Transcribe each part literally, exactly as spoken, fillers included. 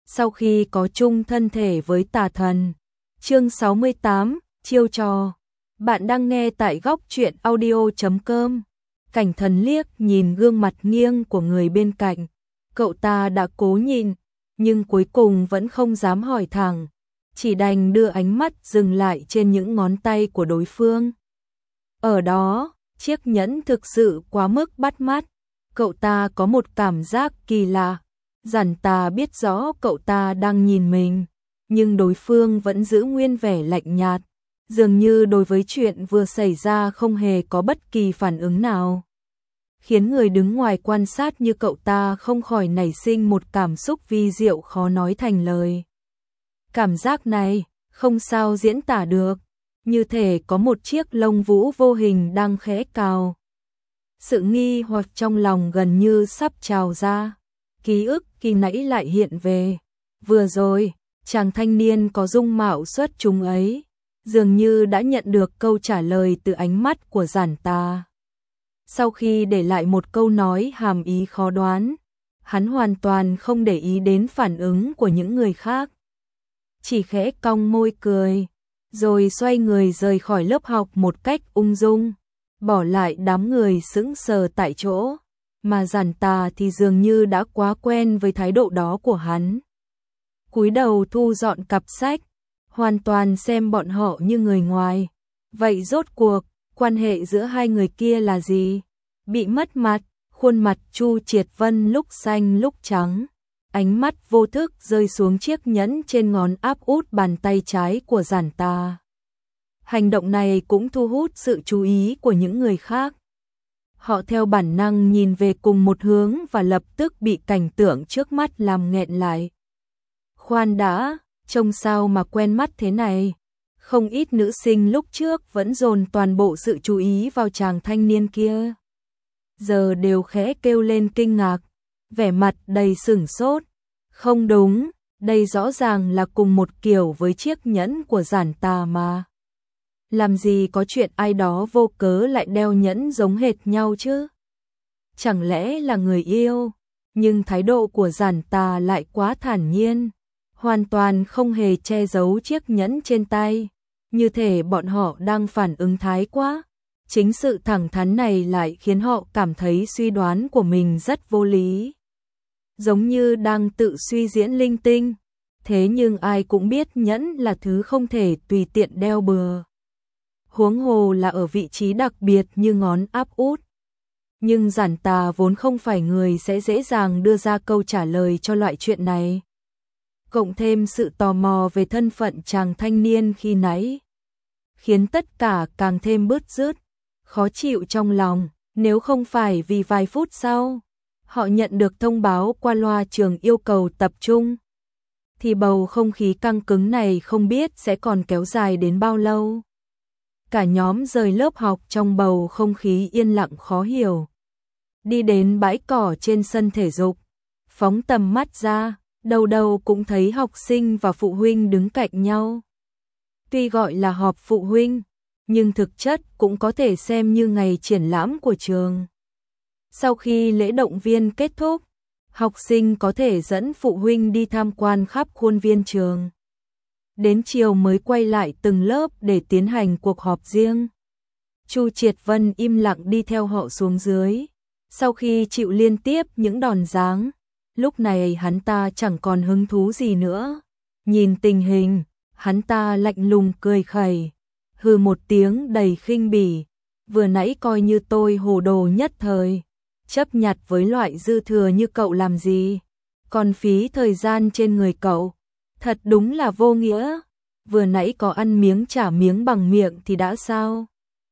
sau khi có chung thân thể với tà thần. Chương sáu mươi tám, chiêu trò. Bạn đang nghe tại góc truyện audio chấm com. Cảnh Thần liếc nhìn gương mặt nghiêng của người bên cạnh. Cậu ta đã cố nhìn, nhưng cuối cùng vẫn không dám hỏi thẳng, chỉ đành đưa ánh mắt dừng lại trên những ngón tay của đối phương. Ở đó, chiếc nhẫn thực sự quá mức bắt mắt. Cậu ta có một cảm giác kỳ lạ. Giản Tà biết rõ cậu ta đang nhìn mình, nhưng đối phương vẫn giữ nguyên vẻ lạnh nhạt, dường như đối với chuyện vừa xảy ra không hề có bất kỳ phản ứng nào, khiến người đứng ngoài quan sát như cậu ta không khỏi nảy sinh một cảm xúc vi diệu khó nói thành lời. Cảm giác này không sao diễn tả được, như thể có một chiếc lông vũ vô hình đang khẽ cào. Sự nghi hoặc trong lòng gần như sắp trào ra. Ký ức khi nãy lại hiện về. Vừa rồi, chàng thanh niên có dung mạo xuất chúng ấy, dường như đã nhận được câu trả lời từ ánh mắt của Giản Tà. Sau khi để lại một câu nói hàm ý khó đoán, hắn hoàn toàn không để ý đến phản ứng của những người khác. Chỉ khẽ cong môi cười, rồi xoay người rời khỏi lớp học một cách ung dung, bỏ lại đám người sững sờ tại chỗ. Mà Giản Tà thì dường như đã quá quen với thái độ đó của hắn. Cúi đầu thu dọn cặp sách, hoàn toàn xem bọn họ như người ngoài. Vậy rốt cuộc, quan hệ giữa hai người kia là gì? Bị mất mặt, khuôn mặt Chu Triệt Vân lúc xanh lúc trắng. Ánh mắt vô thức rơi xuống chiếc nhẫn trên ngón áp út bàn tay trái của Giản Tà. Hành động này cũng thu hút sự chú ý của những người khác. Họ theo bản năng nhìn về cùng một hướng và lập tức bị cảnh tượng trước mắt làm nghẹn lại. Khoan đã, trông sao mà quen mắt thế này? Không ít nữ sinh lúc trước vẫn dồn toàn bộ sự chú ý vào chàng thanh niên kia, giờ đều khẽ kêu lên kinh ngạc, vẻ mặt đầy sửng sốt. Không đúng, đây rõ ràng là cùng một kiểu với chiếc nhẫn của Giản Tà mà. Làm gì có chuyện ai đó vô cớ lại đeo nhẫn giống hệt nhau chứ? Chẳng lẽ là người yêu? Nhưng thái độ của Giản Tà lại quá thản nhiên, hoàn toàn không hề che giấu chiếc nhẫn trên tay, như thể bọn họ đang phản ứng thái quá. Chính sự thẳng thắn này lại khiến họ cảm thấy suy đoán của mình rất vô lý, giống như đang tự suy diễn linh tinh. Thế nhưng ai cũng biết nhẫn là thứ không thể tùy tiện đeo bừa, huống hồ là ở vị trí đặc biệt như ngón áp út. Nhưng Giản Tà vốn không phải người sẽ dễ dàng đưa ra câu trả lời cho loại chuyện này. Cộng thêm sự tò mò về thân phận chàng thanh niên khi nãy, khiến tất cả càng thêm bứt rứt, khó chịu trong lòng. Nếu không phải vì vài phút sau, họ nhận được thông báo qua loa trường yêu cầu tập trung, thì bầu không khí căng cứng này không biết sẽ còn kéo dài đến bao lâu. Cả nhóm rời lớp học trong bầu không khí yên lặng khó hiểu. Đi đến bãi cỏ trên sân thể dục, phóng tầm mắt ra, đâu đâu cũng thấy học sinh và phụ huynh đứng cạnh nhau. Tuy gọi là họp phụ huynh, nhưng thực chất cũng có thể xem như ngày triển lãm của trường. Sau khi lễ động viên kết thúc, học sinh có thể dẫn phụ huynh đi tham quan khắp khuôn viên trường. Đến chiều mới quay lại từng lớp để tiến hành cuộc họp riêng. Chu Triệt Vân im lặng đi theo họ xuống dưới. Sau khi chịu liên tiếp những đòn giáng, lúc này hắn ta chẳng còn hứng thú gì nữa. Nhìn tình hình, hắn ta lạnh lùng cười khẩy, hừ một tiếng đầy khinh bỉ. Vừa nãy coi như tôi hồ đồ nhất thời, chấp nhặt với loại dư thừa như cậu làm gì, còn phí thời gian trên người cậu. Thật đúng là vô nghĩa, vừa nãy có ăn miếng trả miếng bằng miệng thì đã sao?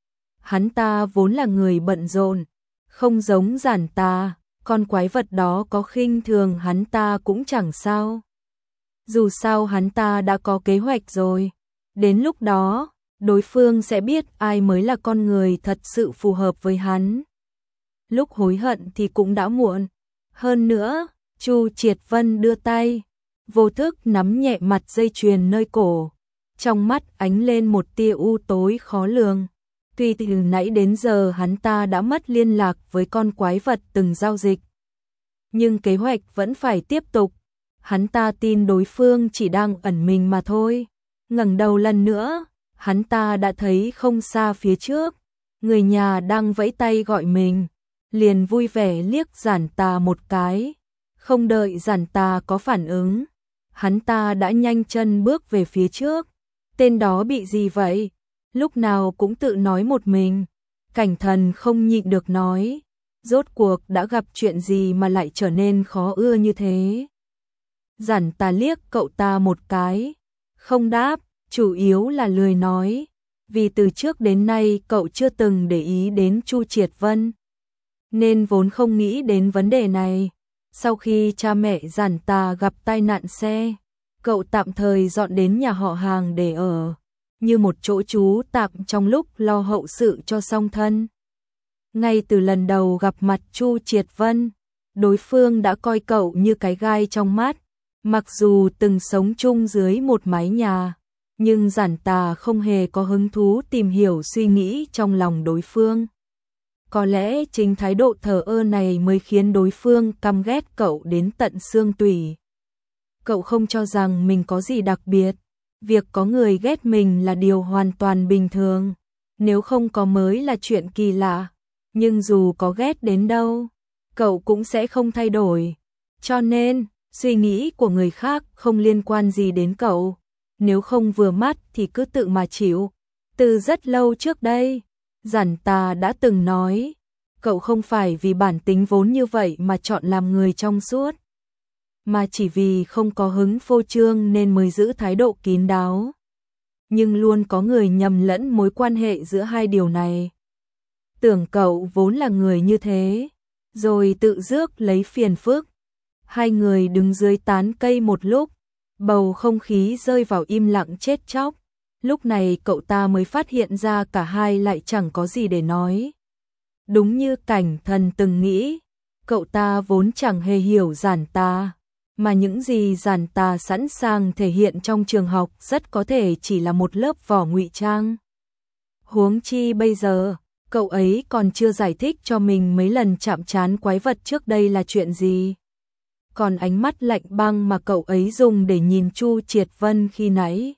Hắn ta vốn là người bận rộn, không giống Giản Tà, con quái vật đó có khinh thường hắn ta cũng chẳng sao. Dù sao hắn ta đã có kế hoạch rồi, đến lúc đó, đối phương sẽ biết ai mới là con người thật sự phù hợp với hắn. Lúc hối hận thì cũng đã muộn. Hơn nữa, Chu Triệt Vân đưa tay, vô thức nắm nhẹ mặt dây chuyền nơi cổ, trong mắt ánh lên một tia u tối khó lường. Tuy từ nãy đến giờ hắn ta đã mất liên lạc với con quái vật từng giao dịch, nhưng kế hoạch vẫn phải tiếp tục. hắn ta tin đối phương chỉ đang ẩn mình mà thôi. Ngẩng đầu lần nữa, hắn ta đã thấy không xa phía trước, người nhà đang vẫy tay gọi mình, liền vui vẻ liếc Giản Tà một cái. Không đợi Giản Tà có phản ứng, hắn ta đã nhanh chân bước về phía trước. Tên đó bị gì vậy? Lúc nào cũng tự nói một mình. Cảnh Thần không nhịn được nói, rốt cuộc đã gặp chuyện gì mà lại trở nên khó ưa như thế? Giản Tà liếc cậu ta một cái, không đáp, chủ yếu là lười nói, vì từ trước đến nay cậu chưa từng để ý đến Chu Triệt Vân, nên vốn không nghĩ đến vấn đề này. Sau khi cha mẹ Giản Tà gặp tai nạn xe, cậu tạm thời dọn đến nhà họ hàng để ở, như một chỗ trú tạm trong lúc lo hậu sự cho song thân. Ngay từ lần đầu gặp mặt Chu Triệt Vân, đối phương đã coi cậu như cái gai trong mắt. Mặc dù từng sống chung dưới một mái nhà, nhưng Giản Tà không hề có hứng thú tìm hiểu suy nghĩ trong lòng đối phương. Có lẽ chính thái độ thờ ơ này mới khiến đối phương căm ghét cậu đến tận xương tủy. Cậu không cho rằng mình có gì đặc biệt, việc có người ghét mình là điều hoàn toàn bình thường, nếu không có mới là chuyện kỳ lạ, nhưng dù có ghét đến đâu, cậu cũng sẽ không thay đổi. Cho nên, suy nghĩ của người khác không liên quan gì đến cậu, nếu không vừa mắt thì cứ tự mà chịu. Từ rất lâu trước đây, Giản Tà đã từng nói, cậu không phải vì bản tính vốn như vậy mà chọn làm người trong suốt, mà chỉ vì không có hứng phô trương nên mới giữ thái độ kín đáo. Nhưng luôn có người nhầm lẫn mối quan hệ giữa hai điều này. Tưởng cậu vốn là người như thế, rồi tự rước lấy phiền phức. Hai người đứng dưới tán cây một lúc, bầu không khí rơi vào im lặng chết chóc. Lúc này cậu ta mới phát hiện ra cả hai lại chẳng có gì để nói. Đúng như Cảnh Thần từng nghĩ, cậu ta vốn chẳng hề hiểu Giản Tà, mà những gì Giản Tà sẵn sàng thể hiện trong trường học rất có thể chỉ là một lớp vỏ ngụy trang. Huống chi bây giờ, cậu ấy còn chưa giải thích cho mình mấy lần chạm trán quái vật trước đây là chuyện gì. Còn ánh mắt lạnh băng mà cậu ấy dùng để nhìn Chu Triệt Vân khi nãy,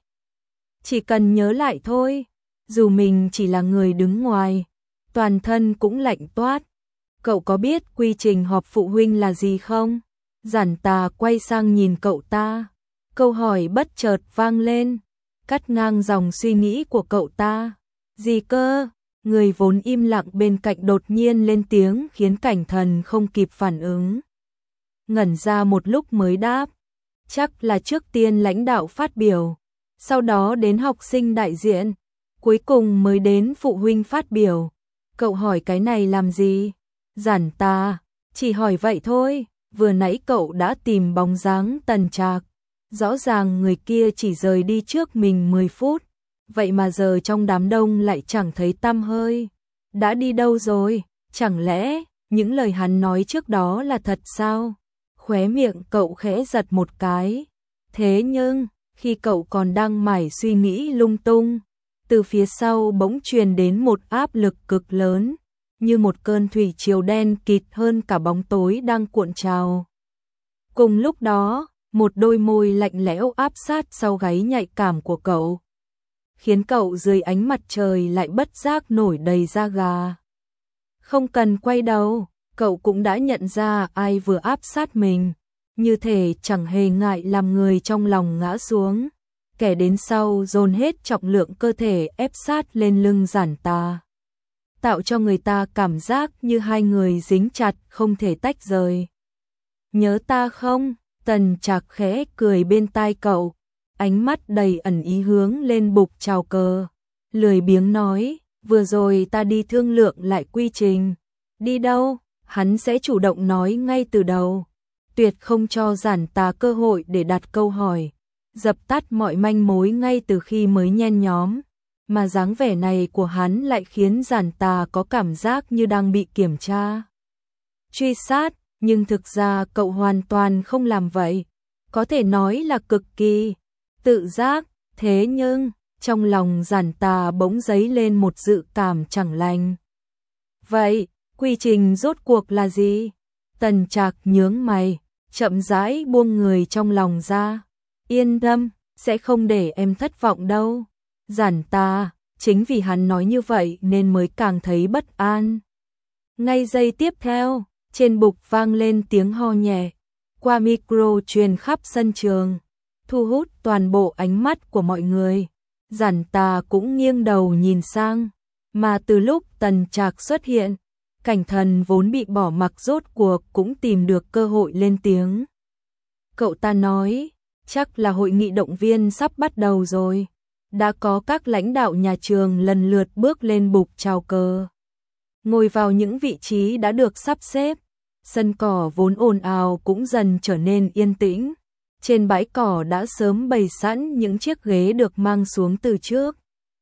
chỉ cần nhớ lại thôi, dù mình chỉ là người đứng ngoài, toàn thân cũng lạnh toát. Cậu có biết quy trình họp phụ huynh là gì không? Giản Tà quay sang nhìn cậu ta, câu hỏi bất chợt vang lên, cắt ngang dòng suy nghĩ của cậu ta. Gì cơ? Người vốn im lặng bên cạnh đột nhiên lên tiếng khiến Cảnh Thần không kịp phản ứng. Ngẩn ra một lúc mới đáp, chắc là trước tiên lãnh đạo phát biểu, sau đó đến học sinh đại diện, cuối cùng mới đến phụ huynh phát biểu. Cậu hỏi cái này làm gì? Giản Tà, chỉ hỏi vậy thôi, vừa nãy cậu đã tìm bóng dáng Tần Trạc, rõ ràng người kia chỉ rời đi trước mình mười phút, vậy mà giờ trong đám đông lại chẳng thấy tăm hơi. Đã đi đâu rồi? Chẳng lẽ những lời hắn nói trước đó là thật sao? Khóe miệng cậu khẽ giật một cái. Thế nhưng, khi cậu còn đang mải suy nghĩ lung tung, từ phía sau bỗng truyền đến một áp lực cực lớn, như một cơn thủy triều đen kịt hơn cả bóng tối đang cuộn trào. Cùng lúc đó, một đôi môi lạnh lẽo áp sát sau gáy nhạy cảm của cậu, khiến cậu dưới ánh mặt trời lại bất giác nổi đầy da gà. Không cần quay đầu, cậu cũng đã nhận ra ai vừa áp sát mình, như thể chẳng hề ngại làm người trong lòng ngã xuống. Kẻ đến sau dồn hết trọng lượng cơ thể ép sát lên lưng Giản Tà, tạo cho người ta cảm giác như hai người dính chặt không thể tách rời. Nhớ ta không? Tần Trạc khẽ cười bên tai cậu, ánh mắt đầy ẩn ý hướng lên bục chào cờ, lười biếng nói, vừa rồi ta đi thương lượng lại quy trình. Đi đâu? Hắn sẽ chủ động nói ngay từ đầu, tuyệt không cho Giản Tà cơ hội để đặt câu hỏi, dập tắt mọi manh mối ngay từ khi mới nhen nhóm, mà dáng vẻ này của hắn lại khiến Giản Tà có cảm giác như đang bị kiểm tra, truy sát, nhưng thực ra cậu hoàn toàn không làm vậy, có thể nói là cực kỳ tự giác. Thế nhưng, trong lòng Giản Tà bỗng dấy lên một dự cảm chẳng lành. Vậy, quy trình rốt cuộc là gì? Tần Trạc nhướng mày, chậm rãi buông người trong lòng ra. Yên tâm, sẽ không để em thất vọng đâu. Giản ta, chính vì hắn nói như vậy nên mới càng thấy bất an. Ngay giây tiếp theo, trên bục vang lên tiếng ho nhẹ, qua micro truyền khắp sân trường, thu hút toàn bộ ánh mắt của mọi người. Giản ta cũng nghiêng đầu nhìn sang, mà từ lúc Tần Trạc xuất hiện, Cảnh Thần vốn bị bỏ mặc rốt cuộc cũng tìm được cơ hội lên tiếng. Cậu ta nói, chắc là hội nghị động viên sắp bắt đầu rồi. Đã có các lãnh đạo nhà trường lần lượt bước lên bục chào cờ, ngồi vào những vị trí đã được sắp xếp. Sân cỏ vốn ồn ào cũng dần trở nên yên tĩnh. Trên bãi cỏ đã sớm bày sẵn những chiếc ghế được mang xuống từ trước,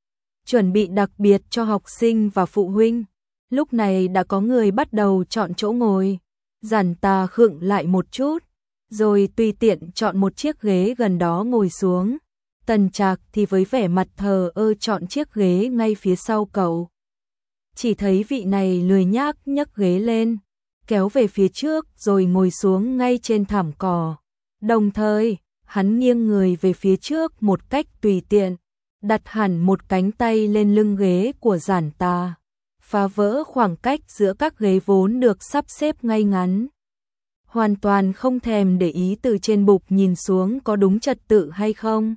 chuẩn bị đặc biệt cho học sinh và phụ huynh. Lúc này đã có người bắt đầu chọn chỗ ngồi. Giản ta khựng lại một chút, rồi tùy tiện chọn một chiếc ghế gần đó ngồi xuống. Tần Trạc thì với vẻ mặt thờ ơ chọn chiếc ghế ngay phía sau cậu. Chỉ thấy vị này lười nhác nhấc ghế lên, kéo về phía trước rồi ngồi xuống ngay trên thảm cỏ. Đồng thời, hắn nghiêng người về phía trước một cách tùy tiện, đặt hẳn một cánh tay lên lưng ghế của Giản ta, phá vỡ khoảng cách giữa các ghế vốn được sắp xếp ngay ngắn. Hoàn toàn không thèm để ý từ trên bục nhìn xuống có đúng trật tự hay không,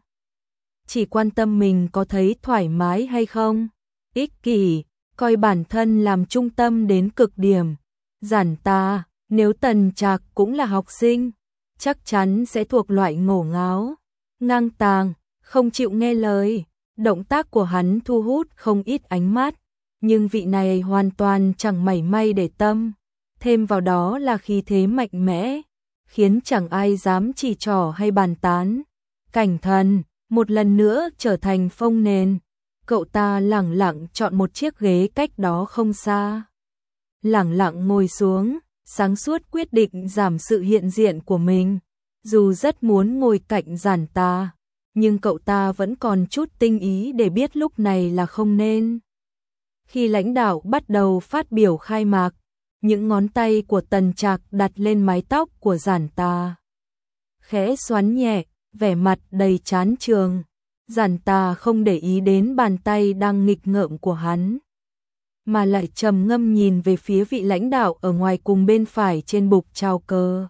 chỉ quan tâm mình có thấy thoải mái hay không. Ích kỷ, coi bản thân làm trung tâm đến cực điểm. Giản ta, nếu Tần Trạc cũng là học sinh, chắc chắn sẽ thuộc loại ngổ ngáo, ngang tàng, không chịu nghe lời. Động tác của hắn thu hút không ít ánh mắt, nhưng vị này hoàn toàn chẳng mảy may để tâm. Thêm vào đó là khí thế mạnh mẽ, khiến chẳng ai dám chỉ trỏ hay bàn tán. Cảnh Thần một lần nữa trở thành phông nền. Cậu ta lẳng lặng chọn một chiếc ghế cách đó không xa, lẳng lặng ngồi xuống, sáng suốt quyết định giảm sự hiện diện của mình. Dù rất muốn ngồi cạnh Giản ta, nhưng cậu ta vẫn còn chút tinh ý để biết lúc này là không nên. Khi lãnh đạo bắt đầu phát biểu khai mạc, những ngón tay của Tần Trạc đặt lên mái tóc của Giản ta, khẽ xoắn nhẹ, vẻ mặt đầy chán chường. Giản ta không để ý đến bàn tay đang nghịch ngợm của hắn, mà lại trầm ngâm nhìn về phía vị lãnh đạo ở ngoài cùng bên phải trên bục chào cờ.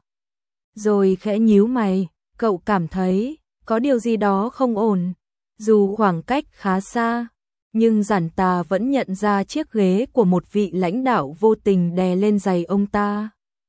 Rồi khẽ nhíu mày, cậu cảm thấy có điều gì đó không ổn. Dù khoảng cách khá xa, nhưng Giản ta vẫn nhận ra chiếc ghế của một vị lãnh đạo vô tình đè lên giày ông ta.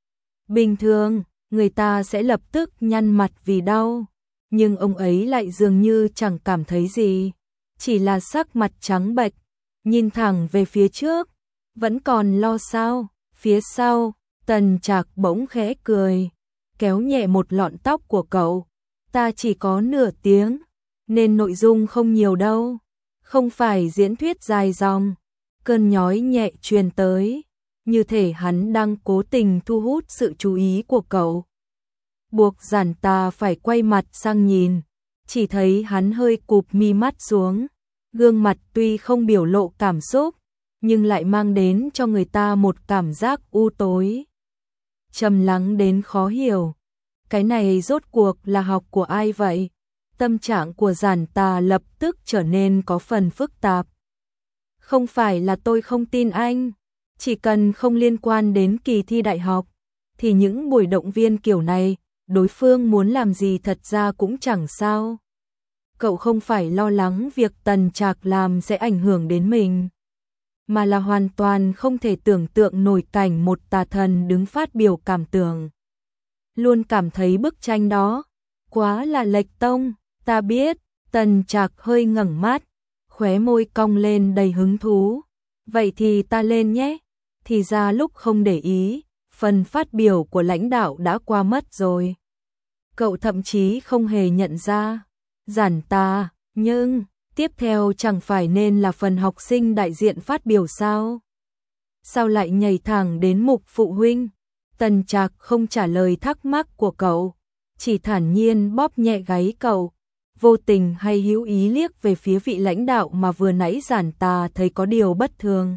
Bình thường, người ta sẽ lập tức nhăn mặt vì đau, nhưng ông ấy lại dường như chẳng cảm thấy gì, chỉ là sắc mặt trắng bệch, nhìn thẳng về phía trước. Vẫn còn lo sao? Phía sau, Tần Trạc bỗng khẽ cười, kéo nhẹ một lọn tóc của cậu. Ta chỉ có nửa tiếng, nên nội dung không nhiều đâu, không phải diễn thuyết dài dòng. Cơn nhói nhẹ truyền tới, như thể hắn đang cố tình thu hút sự chú ý của cậu. Buộc Giản ta phải quay mặt sang nhìn, chỉ thấy hắn hơi cụp mi mắt xuống, gương mặt tuy không biểu lộ cảm xúc, nhưng lại mang đến cho người ta một cảm giác u tối, trầm lắng đến khó hiểu. Cái này rốt cuộc là học của ai vậy? Tâm trạng của Giản ta lập tức trở nên có phần phức tạp. Không phải là tôi không tin anh, chỉ cần không liên quan đến kỳ thi đại học, thì những buổi động viên kiểu này, đối phương muốn làm gì thật ra cũng chẳng sao. Cậu không phải lo lắng việc Tần Trạc làm sẽ ảnh hưởng đến mình, mà là hoàn toàn không thể tưởng tượng nổi cảnh một tà thần đứng phát biểu cảm tưởng. Luôn cảm thấy bức tranh đó quá là lệch tông. Ta biết. Tần Trạc hơi ngẩng mắt, khóe môi cong lên đầy hứng thú. Vậy thì ta lên nhé. Thì ra lúc không để ý, phần phát biểu của lãnh đạo đã qua mất rồi. Cậu thậm chí không hề nhận ra. Giản ta, nhưng tiếp theo chẳng phải nên là phần học sinh đại diện phát biểu sao? Sao lại nhảy thẳng đến mục phụ huynh? Tần Trạc không trả lời thắc mắc của cậu, chỉ thản nhiên bóp nhẹ gáy cậu, vô tình hay hữu ý liếc về phía vị lãnh đạo mà vừa nãy Giản ta thấy có điều bất thường.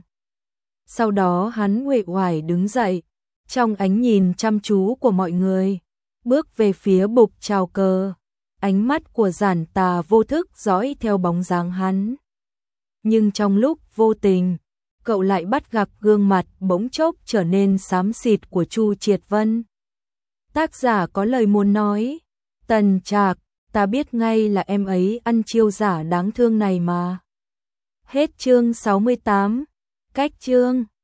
Sau đó hắn uể oải đứng dậy, trong ánh nhìn chăm chú của mọi người, bước về phía bục chào cờ. Ánh mắt của Giản Tà vô thức dõi theo bóng dáng hắn. Nhưng trong lúc vô tình, cậu lại bắt gặp gương mặt bỗng chốc trở nên xám xịt của Chu Triệt Vân. Tác giả có lời muốn nói, Tần Trạc, ta biết ngay là em ấy ăn chiêu giả đáng thương này mà. Hết chương sáu mươi tám, cách chương.